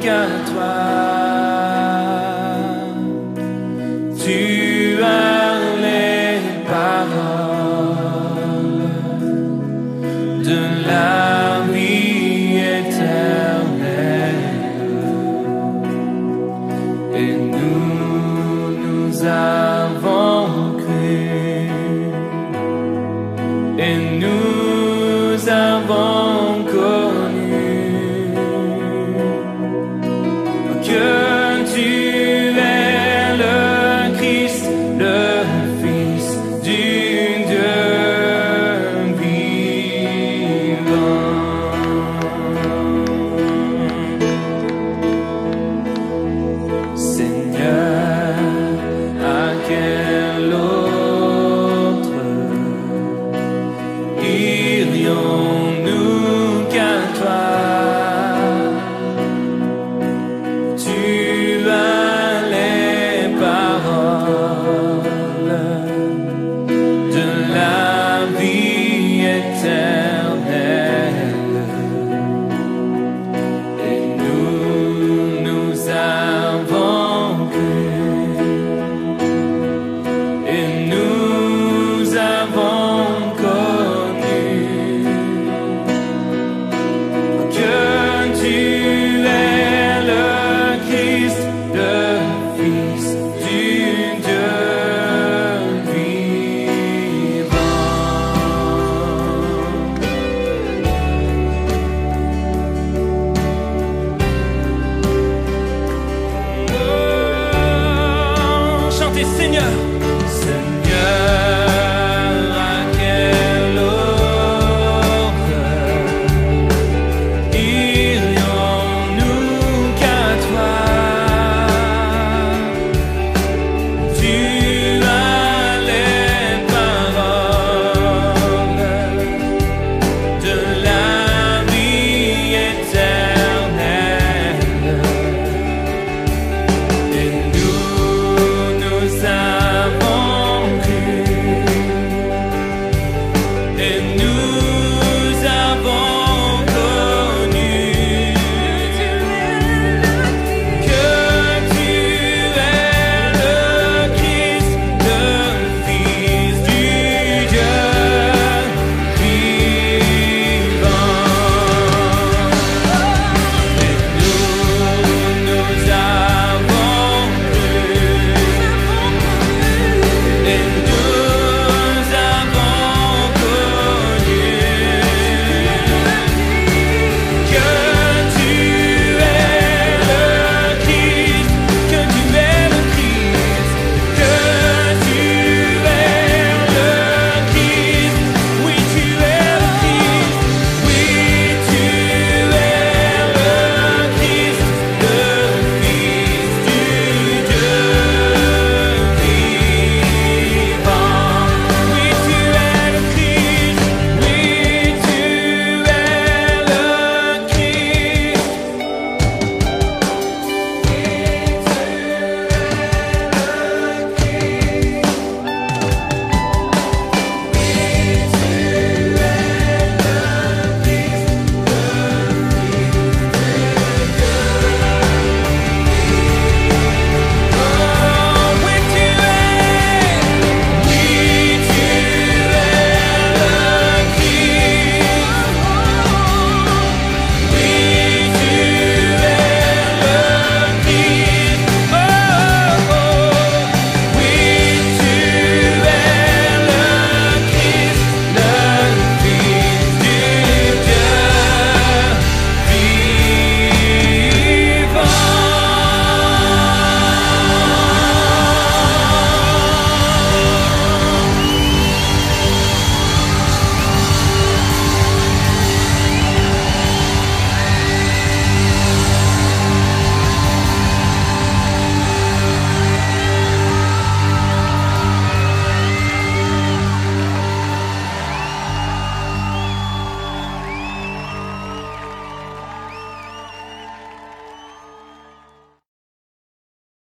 qu'à toi. Tu as les paroles de la vie éternelle. Et nous avons cru. Et nous avons connu que tu es le Christ, le Fils du Dieu vivant. Seigneur, à quel autre irions-nous qu'à toi? Tu as les paroles de la vie éternelle. Et nous avons cru. Et nous avons connu que tu es le Christ, le Fils du Dieu vivant. Oh, chantez Seigneur, Seigneur.